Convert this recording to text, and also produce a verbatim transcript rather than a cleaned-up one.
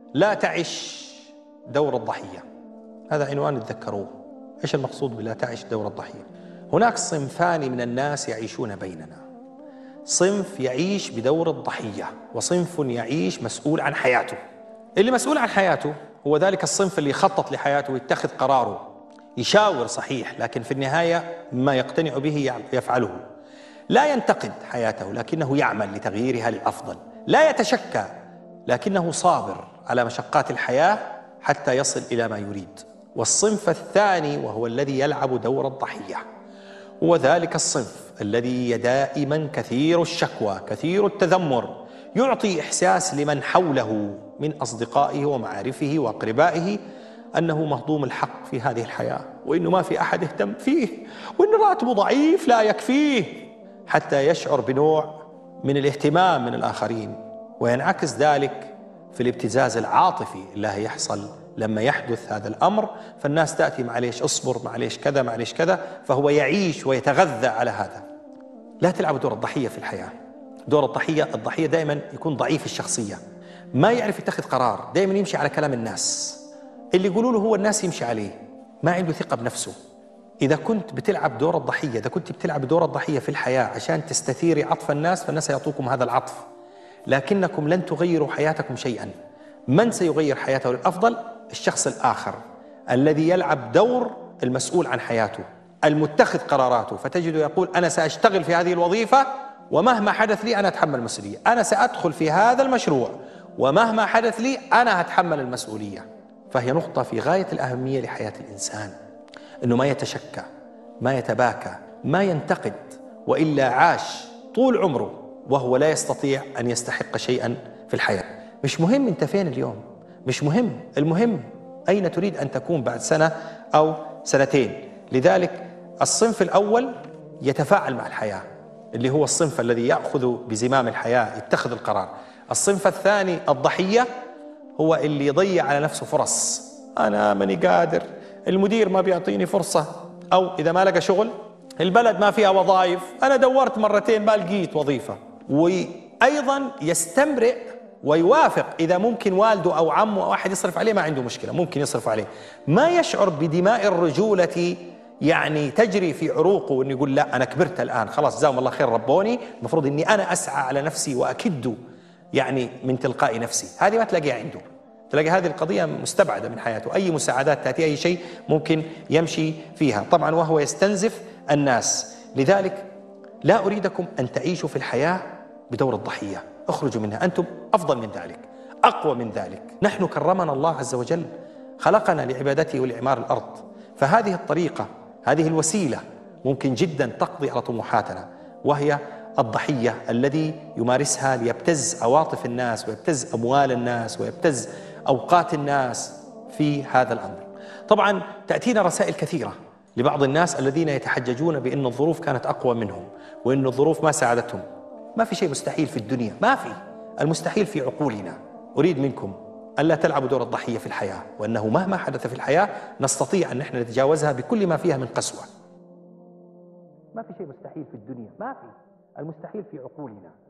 لا تعش دور الضحية. هذا عنوان تذكروه. إيش المقصود بلا تعش دور الضحية؟ هناك صنفان من الناس يعيشون بيننا، صنف يعيش بدور الضحية وصنف يعيش مسؤول عن حياته. اللي مسؤول عن حياته هو ذلك الصنف اللي يخطط لحياته ويتخذ قراره، يشاور صحيح لكن في النهاية ما يقتنع به يفعله، لا ينتقد حياته لكنه يعمل لتغييرها للأفضل، لا يتشكى لكنه صابر على مشقات الحياة حتى يصل إلى ما يريد. والصنف الثاني وهو الذي يلعب دور الضحية هو ذلك الصنف الذي دائما كثير الشكوى كثير التذمر، يعطي إحساس لمن حوله من أصدقائه ومعارفه وأقربائه أنه مهضوم الحق في هذه الحياة، وإنه ما في أحد يهتم فيه، وإن راتبه ضعيف لا يكفيه، حتى يشعر بنوع من الاهتمام من الآخرين، وينعكس ذلك في الابتزاز العاطفي اللي يحصل لما يحدث هذا الأمر. فالناس تأتي معليش اصبر، معليش كذا، معليش كذا، فهو يعيش ويتغذى على هذا. لا تلعب دور الضحية في الحياة. دور الضحية الضحية دائما يكون ضعيف الشخصية، ما يعرف يتخذ قرار، دائما يمشي على كلام الناس، اللي يقولوا له هو الناس يمشي عليه، ما عنده ثقة بنفسه. إذا كنت بتلعب دور الضحية، إذا كنت بتلعب دور الضحية في الحياة عشان تستثيري عطف الناس، فالناس يعطوكم هذا العطف، لكنكم لن تغيروا حياتكم شيئا. من سيغير حياته للأفضل؟ الشخص الآخر الذي يلعب دور المسؤول عن حياته، المتخذ قراراته، فتجد يقول أنا سأشتغل في هذه الوظيفة ومهما حدث لي أنا أتحمل المسؤولية، أنا سأدخل في هذا المشروع ومهما حدث لي أنا هتحمل المسؤولية. فهي نقطة في غاية الأهمية لحياة الإنسان، أنه ما يتشكى، ما يتباكى، ما ينتقد، وإلا عاش طول عمره وهو لا يستطيع أن يستحق شيئا في الحياة. مش مهم أنت فين اليوم، مش مهم، المهم أين تريد أن تكون بعد سنة أو سنتين. لذلك الصنف الأول يتفاعل مع الحياة، اللي هو الصنف الذي يأخذ بزمام الحياة، يتخذ القرار. الصنف الثاني الضحية هو اللي يضيع على نفسه فرص، أنا ماني قادر، المدير ما بيعطيني فرصة، أو إذا ما لقى شغل، البلد ما فيها وظائف، أنا دورت مرتين ما لقيت وظيفة. وأيضا يستمرئ ويوافق إذا ممكن والده أو عمه أو أحد يصرف عليه، ما عنده مشكلة، ممكن يصرف عليه، ما يشعر بدماء الرجولة يعني تجري في عروقه، وإنه يقول لا أنا كبرت الآن خلاص جزاهم الله خير ربوني، المفروض إني أنا أسعى على نفسي وأكد يعني من تلقاء نفسي. هذه ما تلاقيها عنده، تلاقي هذه القضية مستبعدة من حياته، أي مساعدات تأتي أي شيء ممكن يمشي فيها طبعا، وهو يستنزف الناس. لذلك لا أريدكم أن تعيشوا في الحياة بدور الضحية، اخرجوا منها، أنتم أفضل من ذلك، أقوى من ذلك. نحن كرمنا الله عز وجل، خلقنا لعبادته ولإعمار الأرض، فهذه الطريقة، هذه الوسيلة ممكن جدا تقضي على طموحاتنا، وهي الضحية الذي يمارسها ليبتز عواطف الناس ويبتز أموال الناس ويبتز أوقات الناس في هذا الأمر. طبعا تأتينا رسائل كثيرة لبعض الناس الذين يتحججون بأن الظروف كانت أقوى منهم وأن الظروف ما ساعدتهم. ما في شيء مستحيل في الدنيا، ما في، المستحيل في عقولنا. أريد منكم ألا تلعبوا دور الضحية في الحياة، وأنه مهما حدث في الحياة نستطيع أن نحن نتجاوزها بكل ما فيها من قسوة. ما في شيء مستحيل في الدنيا، ما في، المستحيل في عقولنا.